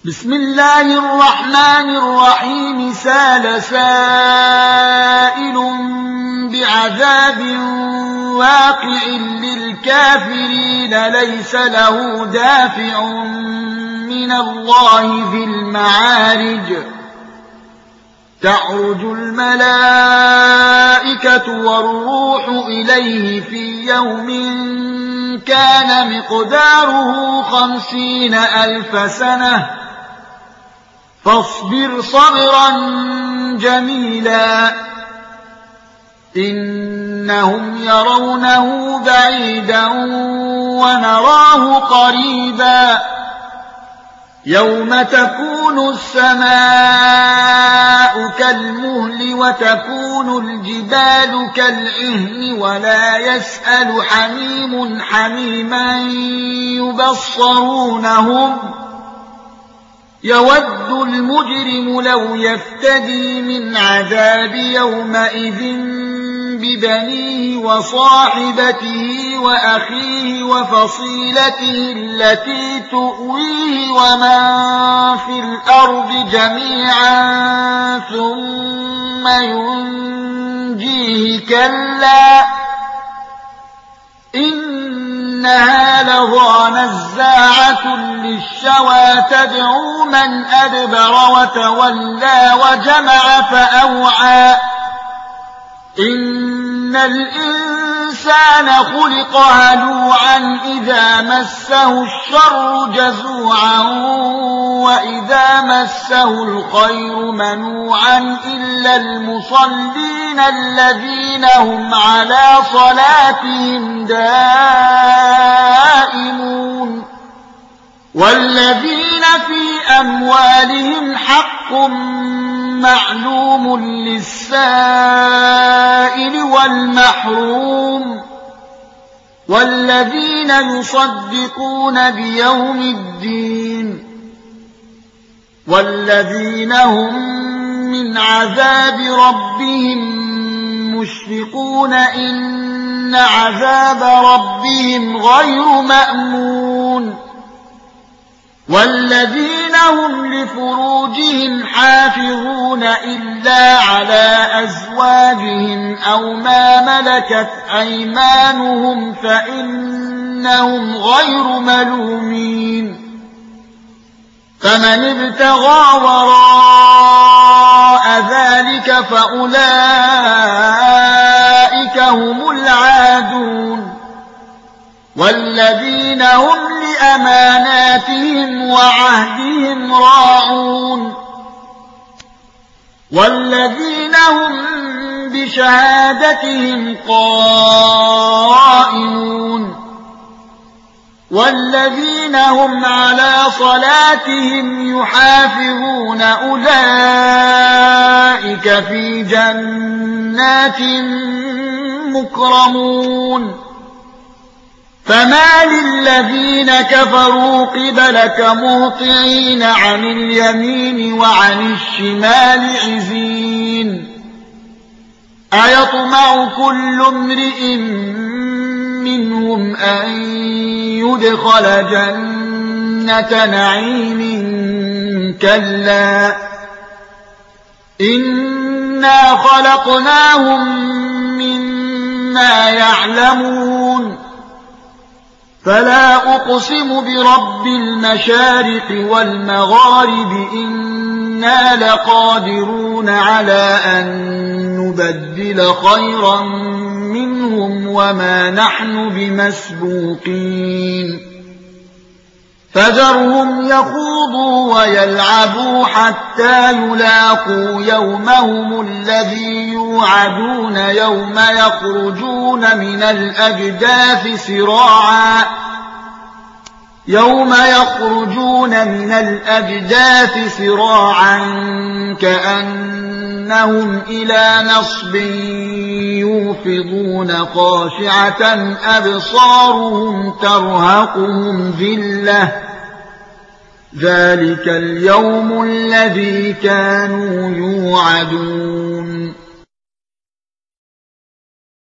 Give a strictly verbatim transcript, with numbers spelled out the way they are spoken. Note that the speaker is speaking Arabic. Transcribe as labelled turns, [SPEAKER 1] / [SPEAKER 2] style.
[SPEAKER 1] بسم الله الرحمن الرحيم سال سائل بعذاب واقع للكافرين ليس له دافع من الله ذي المعارج تعرج الملائكة والروح إليه في يوم كان مقداره خمسين ألف سنة فاصبر صبرا جميلا إنهم يرونه بعيدا ونراه قريبا يوم تكون السماء كالمهل وتكون الجبال كالعهن ولا يسأل حميم حميما يبصرونهم يود المجرم لو يفتدي من عذاب يومئذ ببنيه وصاحبته وأخيه وفصيلته التي تؤويه ومن في الأرض جميعا ثم ينجيه كلا إنها لظى نزاعة للشوى تدعو من أدبر وتولى وجمع فأوعى إن الإنسان خلق هلوعا إذا مسه الشر جزوعا وإذا مسه الخير منوعا إلا المصلين الذين هم على صلاتهم دائمون والذين في أموالهم حق معلوم للسائل والمحروم والذين يصدقون بيوم الدين والذين هم من عذاب ربهم مشفقون إن عذاب ربهم غير مأمون والذين هم لفروجهم حافظون إلا على أزواجهم أو ما ملكت أيمانهم فإنهم غير ملومين فمن ابتغى وراء ذلك فأولئك هم العادون والذين هم لأماناتهم وعهدهم راعون والذين هم بشهادتهم قائمون والذين هم على صلاتهم يحافظون أولئك في جنات مكرمون فما للذين كفروا قبلك مهطعين عن اليمين وعن الشمال عزين أيطمع كل امرئ منهم أن يدخل جنة نعيم كلا إنا خلقناهم مما يعلمون فلا أقسم برب المشارق والمغارب إنا لقادرون على أن نبدل خيرا منهم وما نحن بمسبوقين فذرهم يخوضوا ويلعبوا حتى يلاقوا يومهم الذي يوعدون يوم يخرجون من الأجداث سراعا يوم يخرجون من الأجداث سراعا كأنهم إلى نصب يوفضون خاشعة أبصارهم ترهقهم ذلة ذلك اليوم الذي كانوا يوعدون